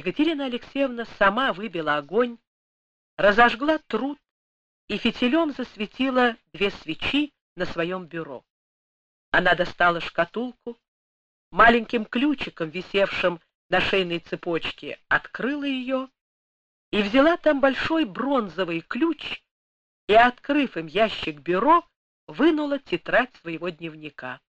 Екатерина Алексеевна сама выбила огонь, разожгла труд и фитилем засветила 2 свечи на своем бюро. Она достала шкатулку, маленьким ключиком, висевшим на шейной цепочке, открыла ее и взяла там большой бронзовый ключ и, открыв им ящик бюро, вынула тетрадь своего дневника.